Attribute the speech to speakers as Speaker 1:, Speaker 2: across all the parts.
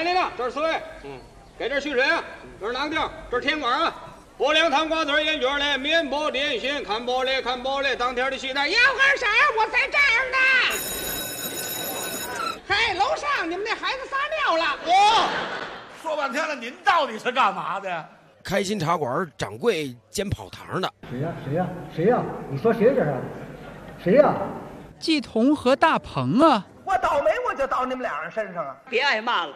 Speaker 1: 来了，这是水，给这蓄水啊，这是囊丁，这是甜瓜啊，薄凉糖瓜子烟卷嘞，面包点心，看包嘞，当天的西单
Speaker 2: 要干啥？我在这儿呢。嘿，楼上你们那孩子撒尿了。
Speaker 3: 哦，说半天了，您到底是干嘛的呀？
Speaker 4: 开心茶馆掌柜兼跑堂的。
Speaker 5: 谁呀？你说谁这是？谁呀？
Speaker 6: 季彤和大鹏啊！
Speaker 2: 我倒霉，我就到你们俩人身上啊！
Speaker 7: 别挨骂了。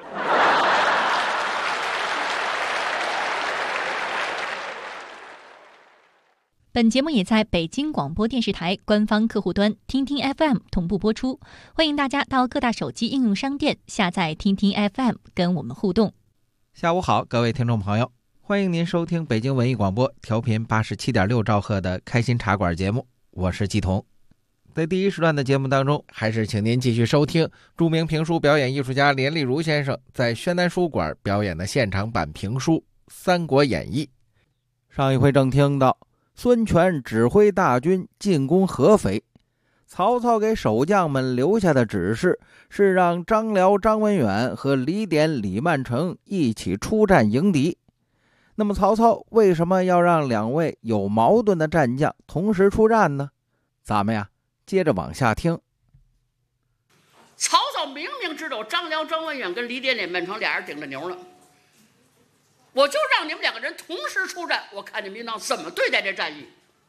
Speaker 8: 本节目也在北京广播电视台官方客户端听听 FM 同步播出，欢迎大家到各大手机应用商店下载听听 FM 跟我们互动。
Speaker 9: 下午好，各位听众朋友，欢迎您收听北京文艺广播调频87.6兆赫的开心茶馆节目，我是季彤。在第一时段的节目当中，还是请您继续收听著名评书表演艺术家连丽如先生在宣南书馆表演的现场版评书《三国演义》。上一回正听到孙权指挥大军进攻合肥，曹操给守将们留下的指示是让张辽、张文远和李典、李曼成一起出战迎敌。那么曹操为什么要让两位有矛盾的战将同时出战呢？咱们接着往下听。
Speaker 7: 曹操明明知道张辽、张文远跟李典、李曼成俩人顶着牛了，我就让你们两个人同时出战，我看你们应当怎么对待这战役。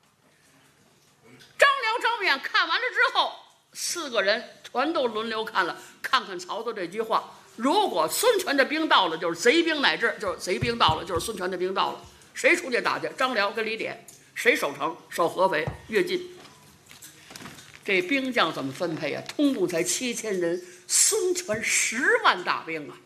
Speaker 7: 张辽、张文远看完了之后，4个人全都轮流看了，看看曹操这句话，如果孙权的兵到了，就是贼兵乃至，就是贼兵到了，就是孙权的兵到了，谁出去打去？张辽跟李典。谁守城？守合肥、越晋。这兵将怎么分配啊？通共才7000人，孙权10万大兵啊，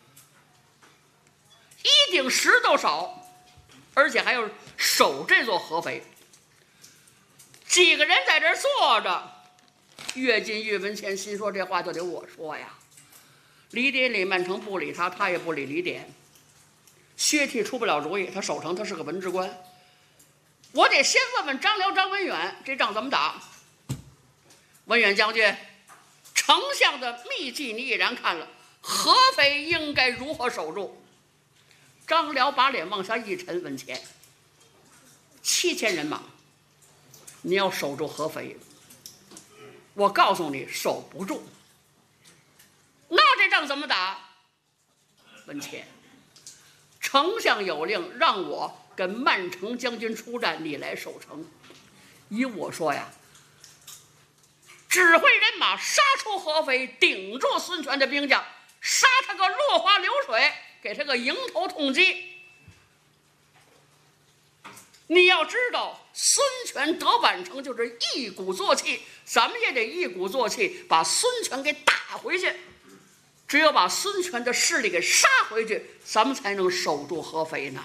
Speaker 7: 一顶10都少，而且还要守这座合肥。几个人在这儿坐着，越晋越文谦心说这话就得我说呀。李典、李曼成不理他，他也不理李典。薛悌出不了主意，他守城，他是个文职官。我得先问问张辽、张文远，这仗怎么打？文远将军，丞相的秘计你已然看了，合肥应该如何守住？张辽把脸往下一沉，文谦，7000人马，你要守住合肥，我告诉你守不住。那这仗怎么打？文谦，丞相有令让我跟曼城将军出战，你来守城。依我说呀，指挥人马杀出合肥，顶住孙权的兵将，杀他个落花流水，给他个迎头痛击。你要知道，孙权得宛城就是一鼓作气，咱们也得一鼓作气把孙权给打回去。只有把孙权的势力给杀回去，咱们才能守住合肥呢。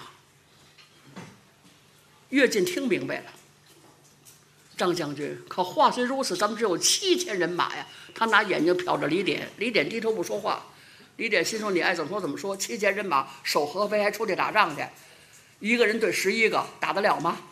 Speaker 7: 越晋听明白了，张将军，可话虽如此，咱们只有7000人马呀。他拿眼睛瞟着李典，李典低头不说话。李典心说：你爱怎么说怎么说，7000人马守合肥还出去打仗去，一个人对11个，打得了吗？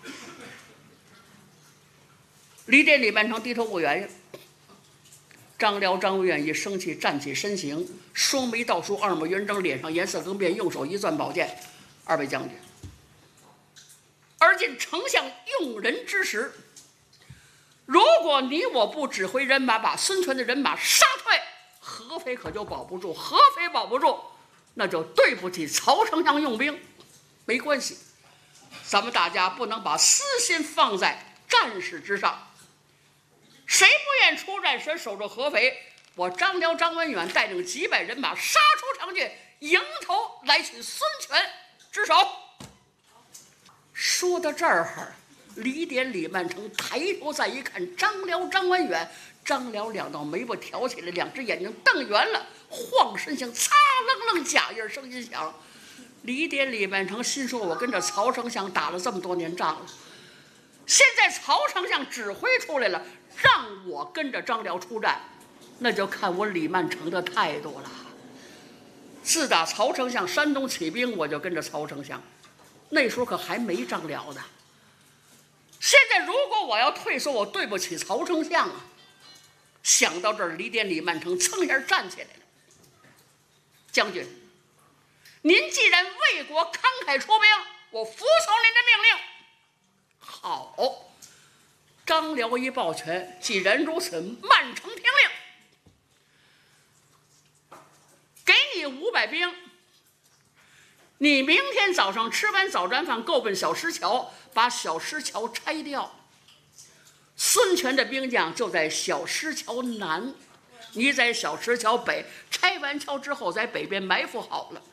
Speaker 7: 李典、李曼成低头不言语。张辽、张文远一生气，站起身形，双眉倒竖，2目圆睁，脸上颜色更变，用手一攥宝剑：二位将军，而今丞相用人之时，如果你我不指挥人马把孙权的人马杀退，合肥可就保不住。合肥保不住，那就对不起曹丞相用兵。没关系，咱们大家不能把私心放在战事之上。谁不愿出战，谁守住合肥，我张辽、张文远带领几百人马杀出城去，迎头来取孙权之首。说到这儿，李典、李曼成抬头再一看张辽、张文远，张辽2道眉毛挑起来，2只眼睛瞪圆了，晃身形，擦楞楞假印，声音响。李典、李曼成心说：我跟着曹丞相打了这么多年仗了，现在曹丞相指挥出来了，让我跟着张辽出战，那就看我李曼成的态度了。自打曹丞相山东起兵，我就跟着曹丞相，那时候可还没张辽呢。现在如果我要退缩，我对不起曹丞相啊。想到这儿，李典、李曼成噌一下站起来了。将军， 您既然为国慷慨出兵，我服从您的命令。好，张辽一抱拳，既然如此，慢城听令，给你500兵。你明天早上吃完早餐饭，够奔小石桥，把小石桥拆掉。孙权的兵将就在小石桥南，你在小石桥北，拆完桥之后，在北边埋伏好了。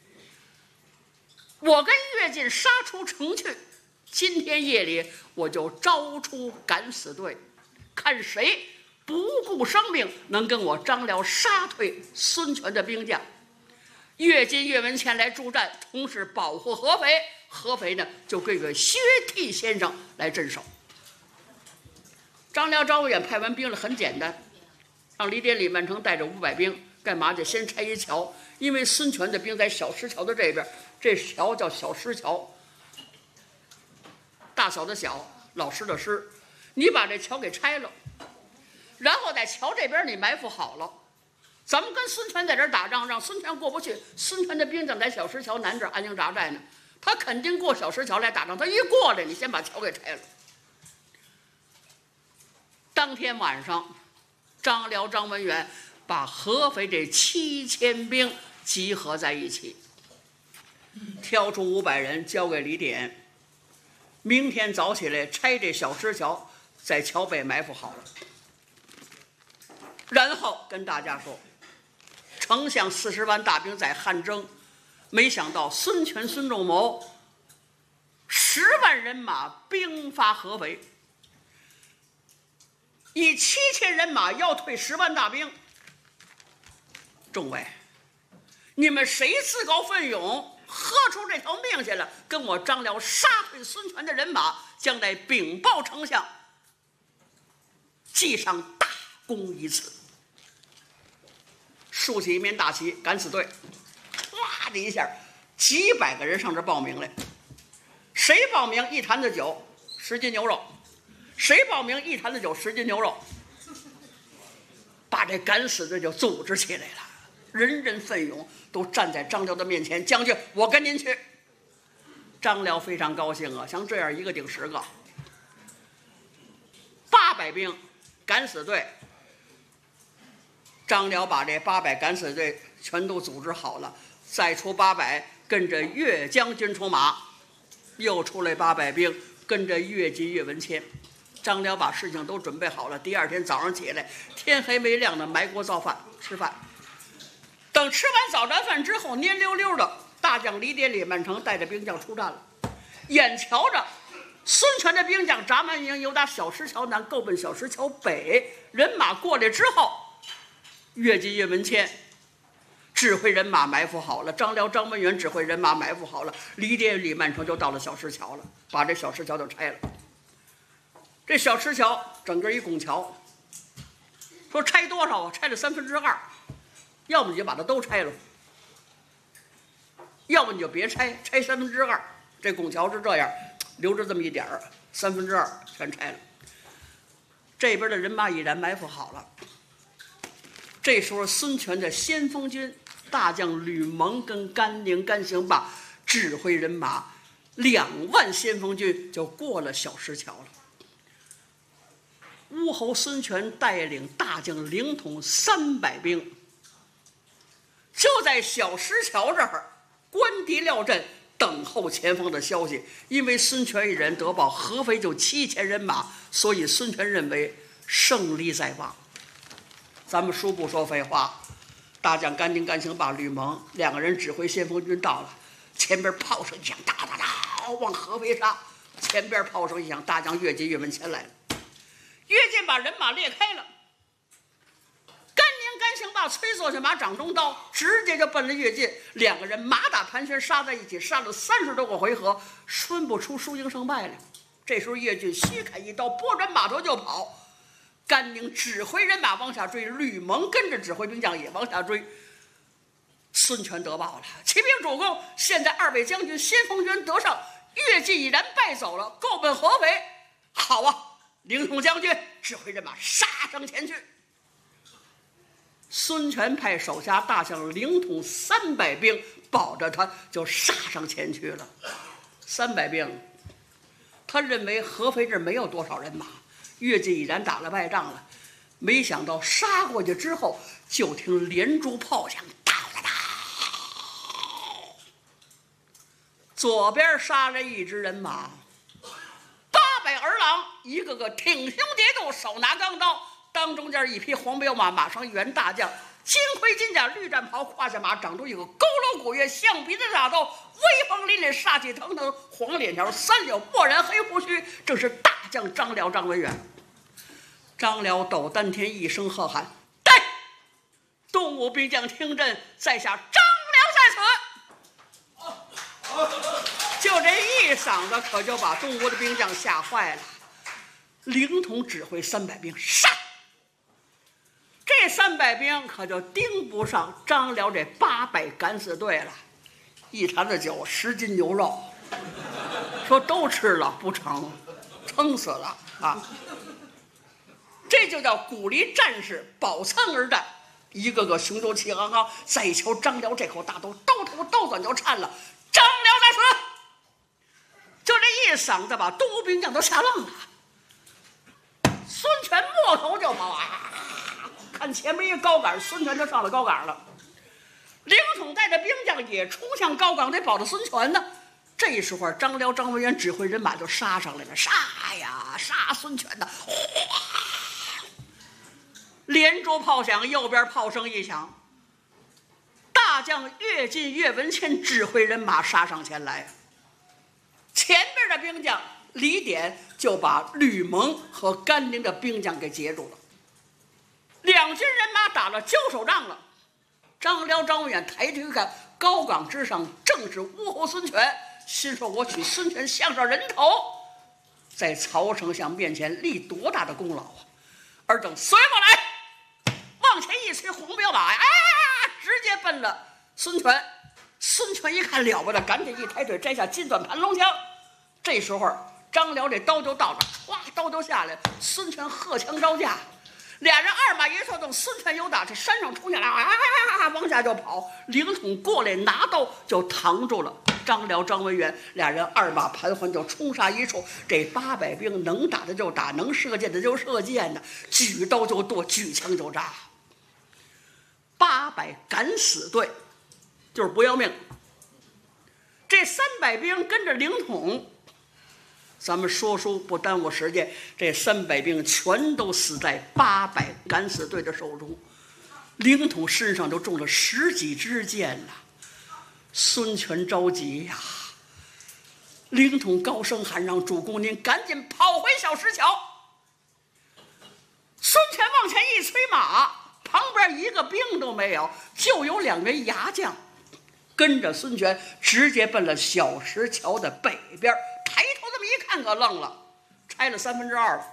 Speaker 7: 我跟乐进杀出城去，今天夜里我就招出敢死队，看谁不顾生命能跟我张辽杀退孙权的兵将。乐进、岳文谦来助战，同时保护合肥。合肥呢，就归个薛悌先生来镇守。张辽、张文远派完兵了，很简单，让李典、李曼成带着500兵，干嘛去？先拆一桥，因为孙权的兵在小石桥的这边，这桥叫小石桥，大小的小，老师的师。你把这桥给拆了，然后在桥这边你埋伏好了。咱们跟孙权在这儿打仗，让孙权过不去。孙权的兵将在小石桥南这儿安营扎寨呢，他肯定过小石桥来打仗。他一过来，你先把桥给拆了。当天晚上，张辽、张文远把合肥这7000兵集合在一起，挑出500人交给李典。明天早起来拆这小石桥，在桥北埋伏好了。然后跟大家说，丞相40万大兵在汉征，没想到孙权、孙仲谋10万人马兵发合肥，以7000人马要退10万大兵。众位，你们谁自告奋勇，喝出这条命去了，跟我张辽杀退孙权的人马，将来禀报丞相，记上大功一次。竖起一面大旗，敢死队，唰的一下，几百个人上这报名来。谁报名1坛子酒10斤牛肉，谁报名1坛子酒10斤牛肉，把这敢死队就组织起来了，人人奋勇，都站在张辽的面前。将军，我跟您去。张辽非常高兴啊，像这样一个顶10个，800兵敢死队。张辽把这800敢死队全都组织好了，再出800跟着岳将军出马，又出来800兵跟着岳进、岳文谦。张辽把事情都准备好了，第2天早上起来，天黑没亮的埋锅造饭吃饭。等吃完早餐饭之后，蔫溜溜的，大将李典、李曼成带着兵将出战了。眼瞧着孙权的兵将扎满营，由打小石桥南够奔小石桥北，人马过来之后，岳进、岳文谦指挥人马埋伏好了，张辽、张文远指挥人马埋伏好了，李典、李曼成就到了小石桥了，把这小石桥就拆了。这小石桥整个一拱桥，说拆多少啊？拆了2/3，要么你就把它都拆了，要么你就别拆，拆2/3。这拱桥是这样，留着这么一点儿，2/3全拆了。这边的人马已然埋伏好了。这时候，孙权的先锋军大将吕蒙跟甘宁、甘兴霸指挥人马2万先锋军就过了小石桥了。乌侯孙权带领大将凌统300兵，就在小石桥这儿观敌料阵，等候前方的消息。因为孙权一人得报合肥就7000人马，所以孙权认为胜利在望。咱们书不说废话，大将甘宁、甘兴霸、吕蒙2个人指挥先锋军到了，前边炮声一响，哒哒哒往合肥杀。前边炮声一响，大将岳进、岳文谦来了。岳进把人马列开了，甘宁、甘兴霸催坐下马，掌中刀，直接就奔了岳进。2个人马打盘旋，杀在一起，杀了30多个回合，分不出输赢胜败来。这时候岳进虚砍一刀，拨转马头就跑。甘宁指挥人马往下追，吕蒙跟着指挥兵将也往下追。孙权得报了，启禀主公，现在2位将军先锋军得胜，岳进已然败走了，够奔合肥。好啊，凌统将军指挥人马杀上前去。 孙权派手下大将灵统300兵保着他，就杀上前去了。300兵，他认为合肥这没有多少人马，越界已然打了败仗了。没想到杀过去之后，就听连珠炮响，哒哒哒，左边杀了一支人马，800儿郎，一个个挺胸叠肚，手拿钢刀，当中间一匹黄骠马，马上一员大将，金盔金甲，绿战袍，胯下马，掌中一个佝偻古月，象鼻子大刀，威风凛凛，杀气腾腾，黄脸条，3绺墨染黑胡须，正是大将张辽张文远。张辽抖丹田，一声喝喊：“带！东吴兵将听阵，在下张辽在此！”就这一嗓子，可就把东吴的兵将吓坏了。灵统指挥300兵杀，这300兵可就盯不上张辽这800敢死队了。一坛子酒，10斤牛肉，说都吃了不成，撑死了啊！这就叫鼓励战士保参而战，一个个雄赳气昂昂。再一瞧张辽这口大刀，刀头刀短就颤了。张辽在此！就这一嗓子，把东吴兵将都吓愣了。孙权摸头就跑啊！看前面一个高岗，孙权就上了高岗了。灵统带着兵将也冲向高岗，得保着孙权呢。这时候，张辽、张文远指挥人马就杀上来了，杀呀，杀孙权的！连珠炮响，右边炮声一响，大将乐进、岳文谦指挥人马杀上前来。前边的兵将李典就把吕蒙和甘宁的兵将给截住了。两军人马打了交手仗了。张辽、张文远抬头一看，高岗之上正是乌侯孙权，心说我取孙权项上人头，在曹丞相面前立多大的功劳啊！而等随我来，往前一催黄骠马呀，直接奔了孙权。孙权一看了不得，赶紧一抬腿摘下金短盘龙枪。这时候张辽这刀就到了，唰，刀就下来，孙权荷枪招架，俩人二马一错动，孙权有打，这山上冲下来，往下就跑。灵统过来拿刀就扛住了张辽、张文远，俩人二马盘桓就冲杀一处。这800兵能打的就打，能射箭的就射箭呢，举刀就剁，举枪就扎。800敢死队就是不要命。这300兵跟着灵统，咱们说书不耽误时间，这300兵全都死在800敢死队的手中。灵统身上都中了10几支箭了。孙权着急呀，灵统高声喊让主公您赶紧跑回小石桥。孙权往前一催马，旁边一个兵都没有，就有2员牙将跟着孙权直接奔了小石桥的北边。抬头这么一看可愣了，拆了2/3了。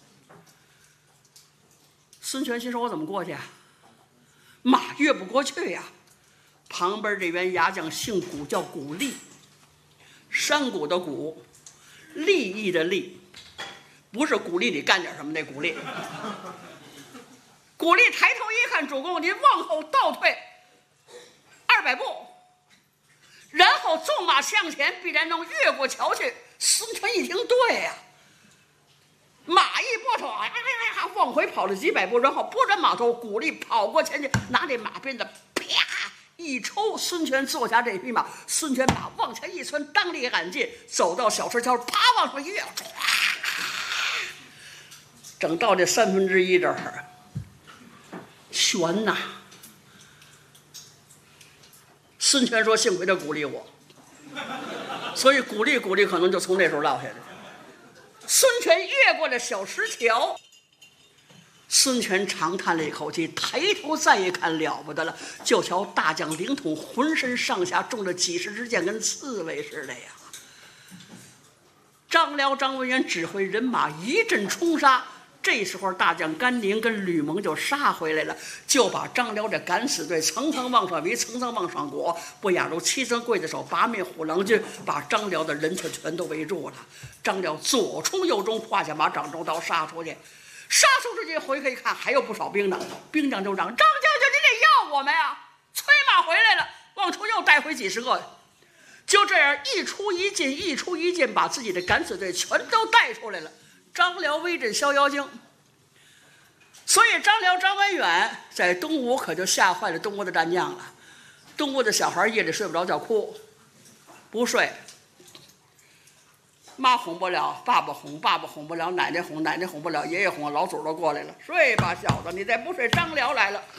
Speaker 7: 孙权心说我怎么过去啊？马越不过去呀。旁边这员牙将姓古，叫古励，山谷的谷，利益的利，不是鼓励你干点什么那鼓励。古励抬头一看，主公您往后倒退200步，然后纵马向前，必然能越过桥去。孙权一听，对呀，马一拨头，往回跑了几百步，然后拨转马头，古励跑过前去，拿这马鞭子啪一抽，孙权坐下这匹马，孙权马往前一窜，当立赶进，走到小石桥，啪往上一跃，整到这1/3这儿，悬呐！孙权说：“幸亏他鼓励我。”所以鼓励可能就从那时候落下来。孙权越过了小石桥，孙权长叹了一口气，抬头再一看，了不得了，就瞧大将灵统浑身上下中了几十支箭，跟刺猬似的呀。张辽、张文远指挥人马一阵冲杀。这时候大将甘宁跟吕蒙就杀回来了，就把张辽这敢死队层层往上围，层层往上裹，不亚如7层刽子手8面虎狼军，把张辽的人群全都围住了。张辽左冲右冲，胯下马，掌中刀，杀出去。杀出去回头一看，还有不少兵呢。兵将就嚷：“张将军， 我们呀，催马回来了，往出又带回几十个。就这样一出一进，一出一进，把自己的敢死队全都带出来了。张辽威震逍遥津，所以张辽、张文远在东吴可就吓坏了东吴的战将了。东吴的小孩夜里睡不着觉，哭不睡，妈哄不了，爸爸哄，爸爸哄不了，奶奶哄，奶奶哄不了，爷爷哄，老祖都过来了，睡吧小子，你再不睡张辽来了，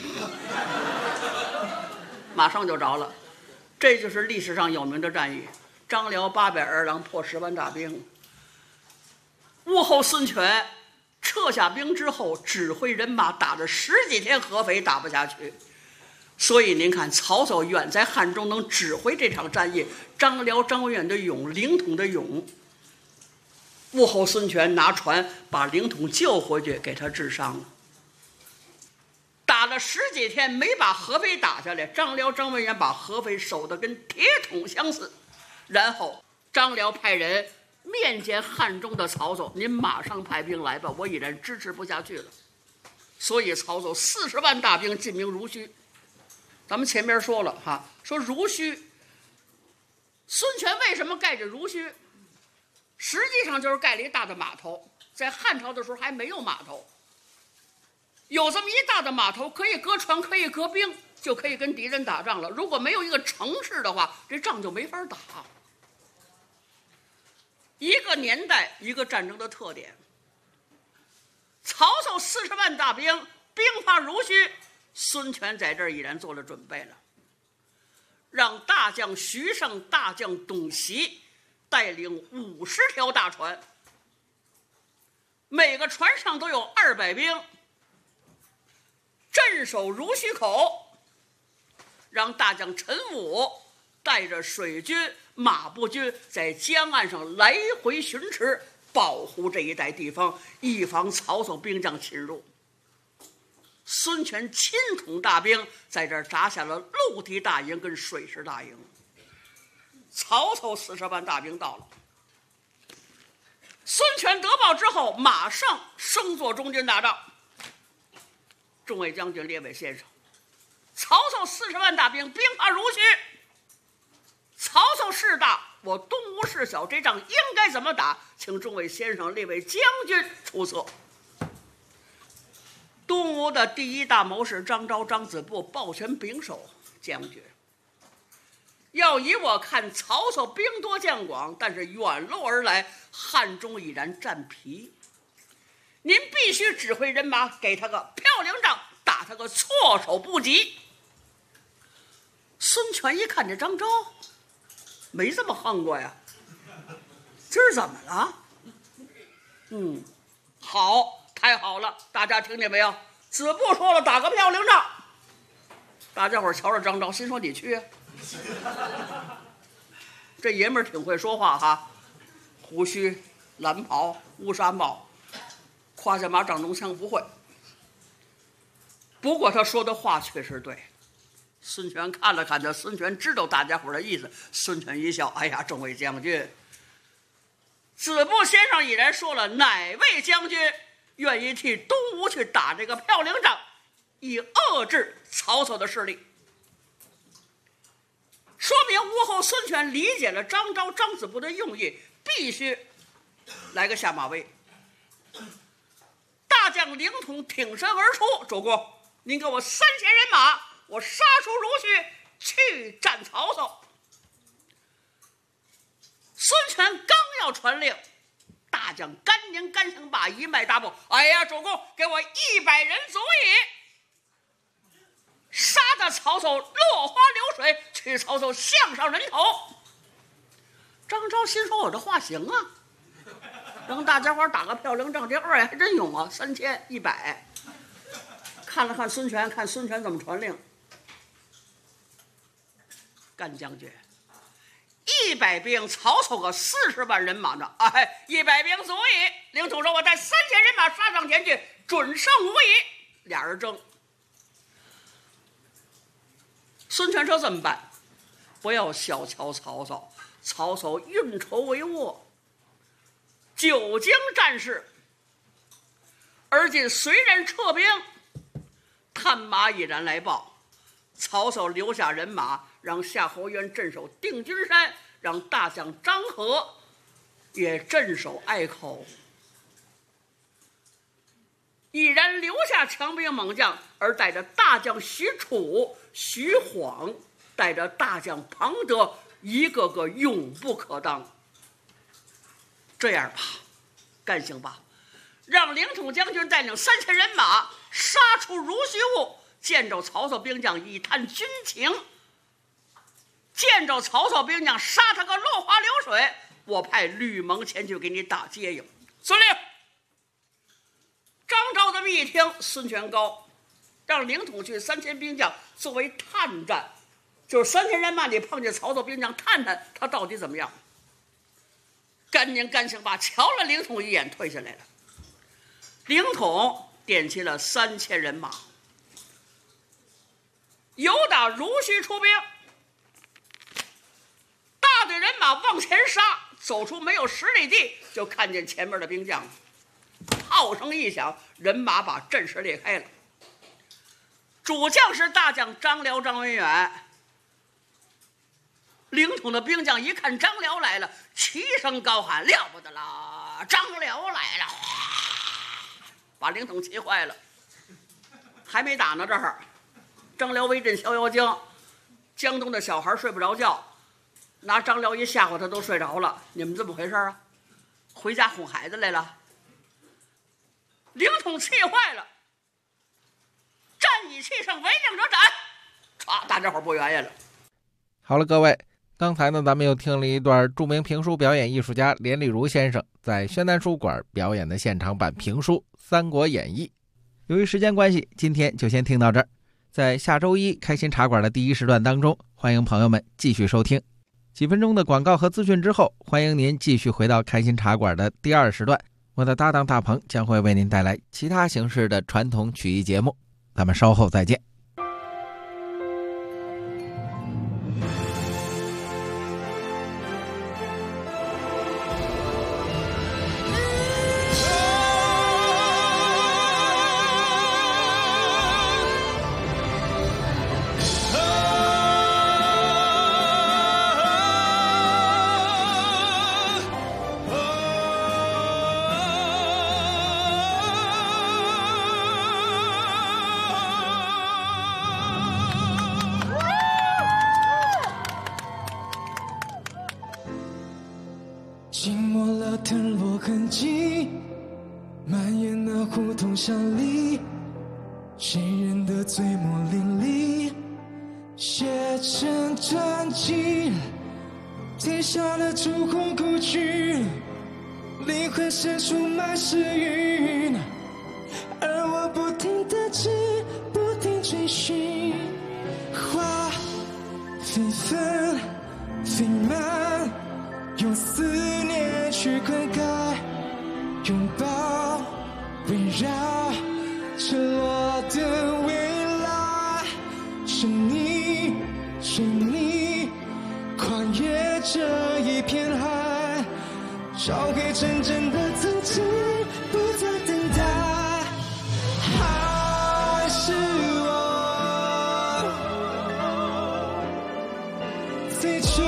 Speaker 7: 马上就着了。这就是历史上有名的战役，张辽820郎破10万大兵。兀后孙权撤下兵之后，指挥人马打了10几天合肥，打不下去。所以您看，曹操远在汉中能指挥这场战役，张辽、张文远的勇，凌统的勇。兀后孙权拿船把凌统救回去，给他治伤了。打了10几天没把合肥打下来，张辽、张文远把合肥守得跟铁桶相似。然后张辽派人面见汉中的曹操，您马上派兵来吧，我已然支持不下去了。所以曹操40万大兵进兵濡须。咱们前面说了哈，说濡须，孙权为什么盖着濡须？实际上就是盖了一大的码头。在汉朝的时候还没有码头，有这么一大的码头，可以搁船，可以搁兵，就可以跟敌人打仗了。如果没有一个城市的话，这仗就没法打。一个年代，一个战争的特点。曹操40万大兵，兵发濡须，孙权在这儿已然做了准备了，让大将徐盛、大将董袭带领50条大船，每个船上都有200兵，镇守濡须口，让大将陈武带着水军、马步军在江岸上来回巡驰，保护这一带地方，以防曹操兵将侵入。孙权亲统大兵在这儿扎下了陆地大营跟水师大营。曹操40万大兵到了，孙权得报之后，马上升做中军大帐。众位将军、列位先生，曹操40万大兵兵发濡须，曹操势大，我东吴势小，这仗应该怎么打？请众位先生、列位将军出策。东吴的第一大谋士张昭、张子布抱拳秉手，将军，要以我看，曹操兵多将广，但是远路而来，汉中已然战疲。您必须指挥人马，给他个漂亮仗，打他个措手不及。孙权一看这张昭，没这么横过呀，今儿怎么了？好，太好了，大家听见没有？子布说了，打个漂亮仗。大家伙瞧着张昭，心说你去啊。这爷们儿挺会说话哈，胡须、蓝袍、乌纱帽，胯下马、掌中枪不会。不过他说的话确实对。孙权看了看他，孙权知道大家伙的意思。孙权一笑，哎呀，众位将军，子布先生已然说了，哪位将军愿意替东吴去打这个漂亮仗，以遏制曹操的势力？说明吴后孙权理解了张昭、张子布的用意，必须来个下马威。大将凌统挺身而出，主公，您给我3000人马，我杀出濡须去战曹操。孙权刚要传令，大将甘宁、甘兴霸一迈大步，哎呀，主公，给我100人足矣，杀得曹操落花流水，取曹操项上人头。张昭心说，我这话行啊，让大家伙打个漂亮仗，这二爷还真勇啊，3100。看了看孙权，看孙权怎么传令。干将军，100兵，曹操个40万人马呢，哎，100兵足矣。凌统说，我带3000人马杀上前去，准胜无疑。俩人争。孙权说怎么办？不要小瞧曹操，曹操运筹帷幄，久经战事，而今虽然撤兵，探马已然来报， 曹操留下人马，让夏侯渊镇守定军山，让大将张合也镇守隘口。毅然留下强兵猛将，而带着大将许褚、徐晃，带着大将庞德，一个个勇不可当。这样吧，干行吧，让凌统将军带领3000人马杀出濡须坞，见着曹操兵将以探军情。见着曹操兵将杀他个落花流水，我派吕蒙前去给你打接应。遵令。张昭这么一听，孙权高，让凌统去3000兵将作为探战，就是3000人马你碰见曹操兵将，探探他到底怎么样。干宁干行吧，瞧了凌统一眼，退下来了。凌统点起了3000人马，由打濡须出兵，大队人马往前杀，走出没有10里地，就看见前面的兵将了。炮声一响，人马把阵势裂开了。主将是大将张辽、张文远。凌统的兵将一看张辽来了，齐声高喊：“了不得了！张辽来了！”把凌统气坏了。还没打呢，这儿张辽威震逍遥江，江东的小孩睡不着觉，拿张辽一吓唬，他都睡着了。你们怎么回事啊？回家哄孩子来了？凌统气坏了，战以气胜，为令者斩。唰，大家伙不原因了。
Speaker 9: 好了，各位，刚才呢，咱们又听了一段著名评书表演艺术家连丽如先生在宣南书馆表演的现场版评书《三国演义》。由于时间关系，今天就先听到这儿。在下周一开心茶馆的第1时段当中，欢迎朋友们继续收听。几分钟的广告和资讯之后，欢迎您继续回到开心茶馆的第2时段。我的搭档大鹏将会为您带来其他形式的传统曲艺节目，咱们稍后再见。
Speaker 10: 浸没了腾落痕迹，蔓延那胡同巷里，谁人的嘴墨淋漓，写成传记，贴下了朱红故居，灵魂深处满是云，而我不停地记，不停追寻，花飞纷飞满，用思念去灌溉，拥抱围绕赤裸的未来，是你是你跨越这一片海，找回真正的自己，不再等待，还是我最初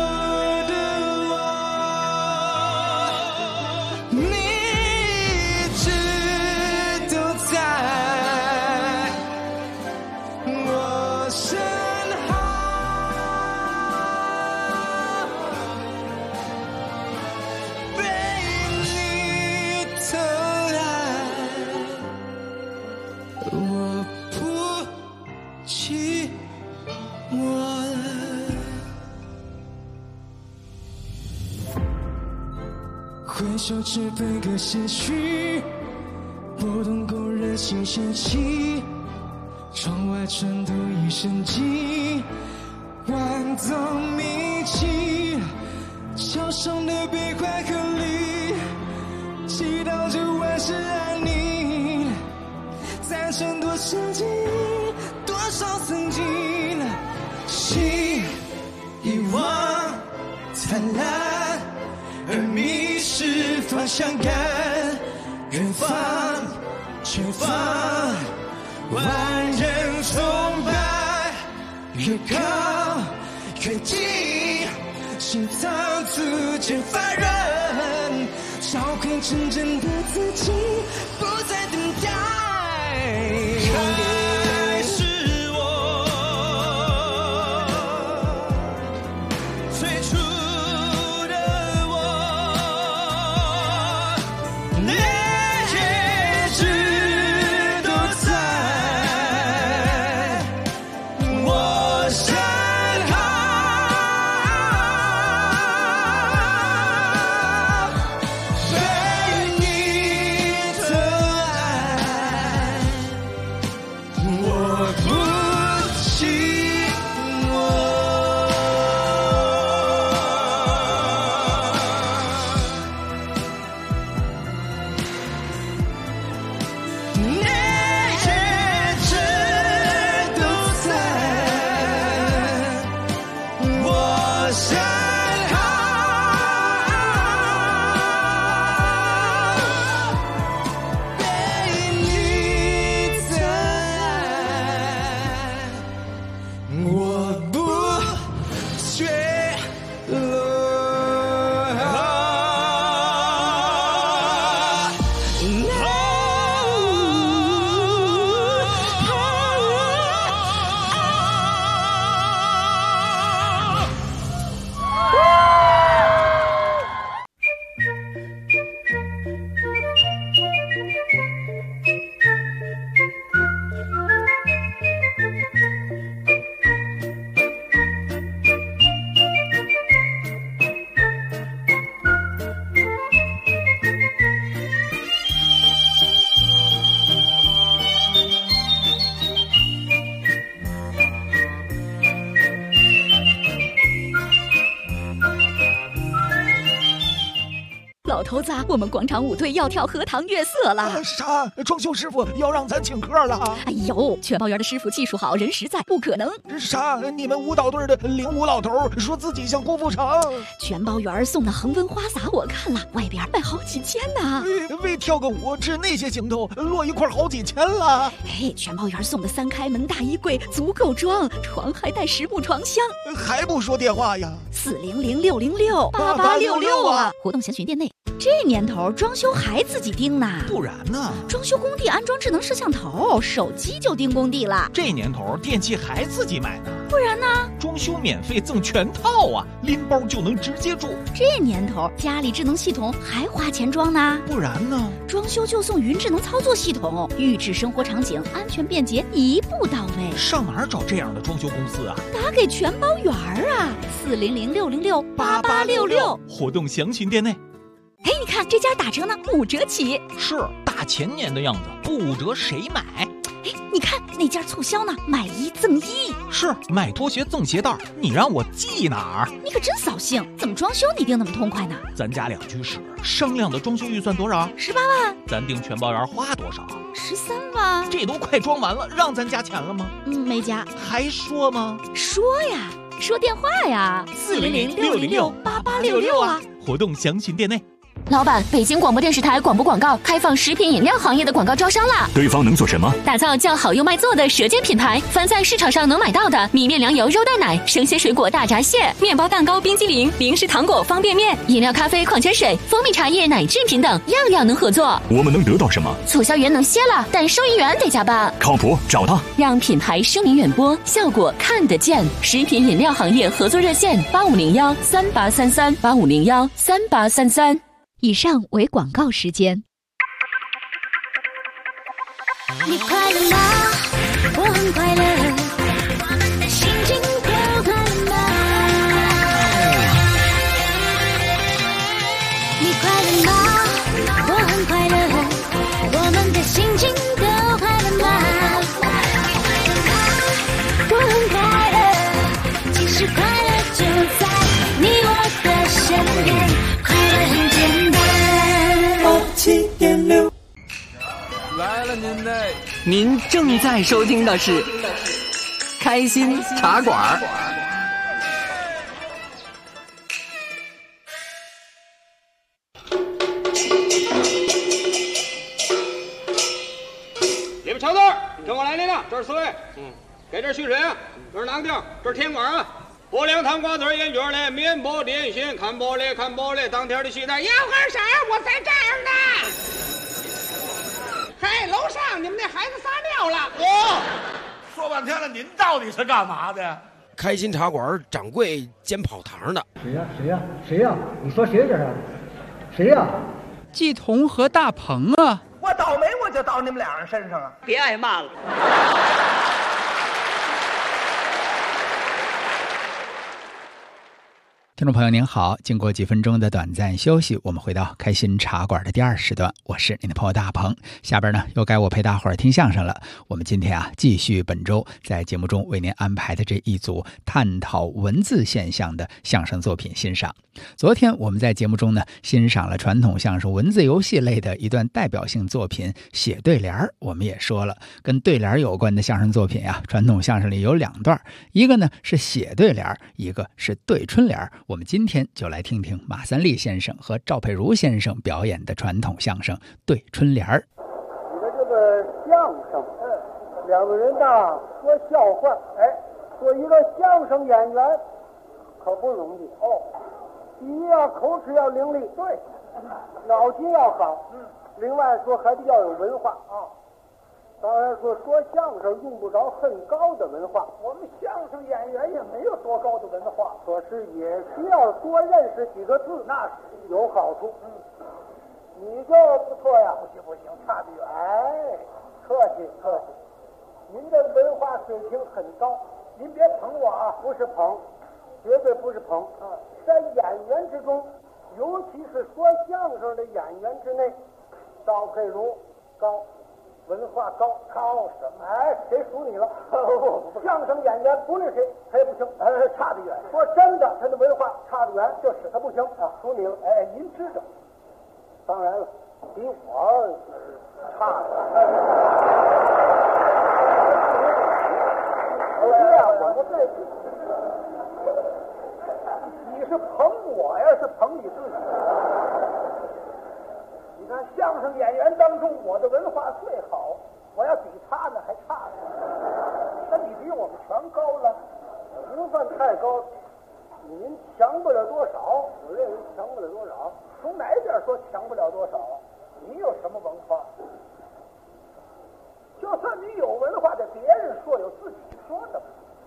Speaker 10: 回首只分个些许，拨动工人心弦起，窗外尘土一身迹，万种秘境，桥上的悲欢和离，祈祷着万事安宁，赞成多少记忆，多少曾经，心遗忘灿烂，而迷失方向感，远方前方万人崇拜， 越靠越近，心脏逐渐发热，找回真正的自己，不再等待。还是我最初的我，那些事都在我身后，被你的爱，我不寂寞。那些事都在我身后，被你的爱，我不缺落。
Speaker 8: 老头子，我们广场舞队要跳荷塘月色了。
Speaker 5: 啥？装修师傅要让咱请客了？
Speaker 8: 哎呦，全包园的师傅技术好，人实在，不可能。
Speaker 5: 啥？你们舞蹈队的领舞老头说自己像郭富城。
Speaker 8: 全包园送的恒温花洒我看了，外边卖好几千呢。
Speaker 5: 为跳个舞吃那些行头，落一块好几千了。
Speaker 8: 哎，全包园送的3开门大衣柜足够装，床还带10部床箱。
Speaker 5: 还不说电话呀
Speaker 8: ？400-606-8866啊！活动详询店内。这年头装修还自己盯呢？
Speaker 11: 不然呢？
Speaker 8: 装修工地安装智能摄像头，手机就盯工地了。
Speaker 11: 这年头电器还自己买呢？
Speaker 8: 不然呢？
Speaker 11: 装修免费赠全套啊，拎包就能直接住。
Speaker 8: 这年头家里智能系统还花钱装呢？
Speaker 11: 不然呢？
Speaker 8: 装修就送云智能操作系统，预制生活场景，安全便捷，一步到位。
Speaker 11: 上哪儿找这样的装修公司啊？
Speaker 8: 打给全包园啊，400-606-8866。
Speaker 11: 活动详询店内。
Speaker 8: 哎，你看这家打折呢，5折起。
Speaker 11: 是大前年的样子，不5折谁买？
Speaker 8: 哎，你看那家促销呢，买1赠1。
Speaker 11: 是买拖鞋赠鞋带，你让我记哪儿？
Speaker 8: 你可真扫兴，怎么装修你定那么痛快呢？
Speaker 11: 咱家2居室，商量的装修预算多少
Speaker 8: ？18万。
Speaker 11: 咱订全包园花多少
Speaker 8: ？13万。
Speaker 11: 这都快装完了，让咱加钱了吗？
Speaker 8: 没加。
Speaker 11: 还说吗？
Speaker 8: 说呀，说电话呀，400-606-8866啊。
Speaker 11: 活动详询店内。
Speaker 12: 老板，北京广播电视台广播广告开放食品饮料行业的广告招商啦！
Speaker 13: 对方能做什么？
Speaker 12: 打造叫好又卖座的舌尖品牌，凡在市场上能买到的米面粮油肉蛋奶、生鲜水果大闸蟹、面包蛋糕、冰激凌、零食糖果、方便面、饮料、咖啡、矿泉水、蜂蜜茶叶、奶制品等，样样能合作。
Speaker 13: 我们能得到什么？
Speaker 12: 促销员能歇了，但收银员得加班。
Speaker 13: 靠谱，找他，
Speaker 12: 让品牌声名远播，效果看得见。食品饮料行业合作热线8501-3833，8501-3833。
Speaker 8: 以上为广告时间。
Speaker 14: 你快乐吗？我很快乐，我们的心情都快乐吗？你快乐吗？我很快乐，我们的心情都快乐吗？我很快乐，其实快乐就在你我的身边，快乐很简单。7.6
Speaker 15: 来了您正在收听的是开心茶馆。
Speaker 1: 你们瞧字儿，跟我来领领，这是4位。 给这续水啊，这是囊调，这是天管啊。播两堂瓜子烟卷嘞，面包点心，看玻璃看玻璃，当天的戏台
Speaker 2: 要个啥？我才这样的。嘿，楼上你们那孩子撒尿了。
Speaker 3: 说半天了，您到底是干嘛的呀？
Speaker 4: 开心茶馆掌柜兼跑堂的。
Speaker 5: 谁呀？谁呀？谁呀？你说谁这是？谁呀？
Speaker 6: 季彤和大鹏啊！
Speaker 2: 我倒霉我就到你们俩人身上啊！
Speaker 7: 别挨骂了。
Speaker 6: 听众朋友您好，经过几分钟的短暂休息，我们回到开心茶馆的第二时段，我是您的朋友大鹏。下边呢又该我陪大伙儿听相声了。我们今天继续本周在节目中为您安排的这一组探讨文字现象的相声作品欣赏。昨天我们在节目中呢欣赏了传统相声文字游戏类的一段代表性作品写对联。我们也说了，跟对联有关的相声作品啊，传统相声里有两段，一个呢是写对联，一个是对春联。我们今天就来听听马三立先生和赵佩茹先生表演的传统相声《对春联》。
Speaker 16: 你的这个相声，两个人呢说笑话，做一个相声演员可不容易哦。第一啊，口齿要伶俐，对，脑筋要好，另外说还得要有文化啊。当然说相声用不着很高的文化，我们相声演员也没有多高的文化，可是也需要多认识几个字，那是有好处。你就不错呀，不行，差得远。客气客气，您的文化水平很高，您别捧我啊，不是捧，绝对不是捧。在演员之中，尤其是说相声的演员之内，赵佩茹高。文化高什么？谁数你了？相声演员不论谁，他也不行，差得远。说真的，他的文化差得远，就是他不行啊，数你了。您知道？当然了，比我差的。我不对，你是捧我呀，是捧你自己？你看相声演员当中，我的文化最好，我要比他呢还差呢。那你比我们全高了，不算太高，您强不了多少，我认为强不了多少。从哪点说强不了多少？你有什么文化？就算你有文化，得别人说有自己说的。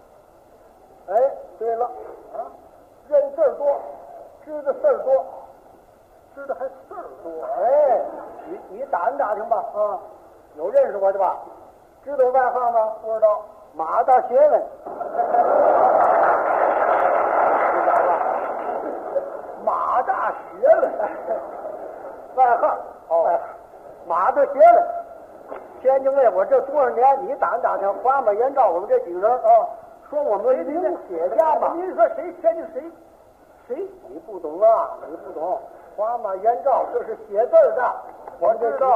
Speaker 16: 对了啊，认字儿多，知道事儿多。知道还事儿多，你打听打听吧啊，有认识我的吧？知道外号吗？不知道，马大学问，知道吧？马大学问，外号马大学问。天津卫，我这多少年，你打听打听，花马延照，我们这几个人啊，说我们名写家嘛。您说谁天津谁？你不懂啊，你不懂。花马延照，这是写字的，我知道。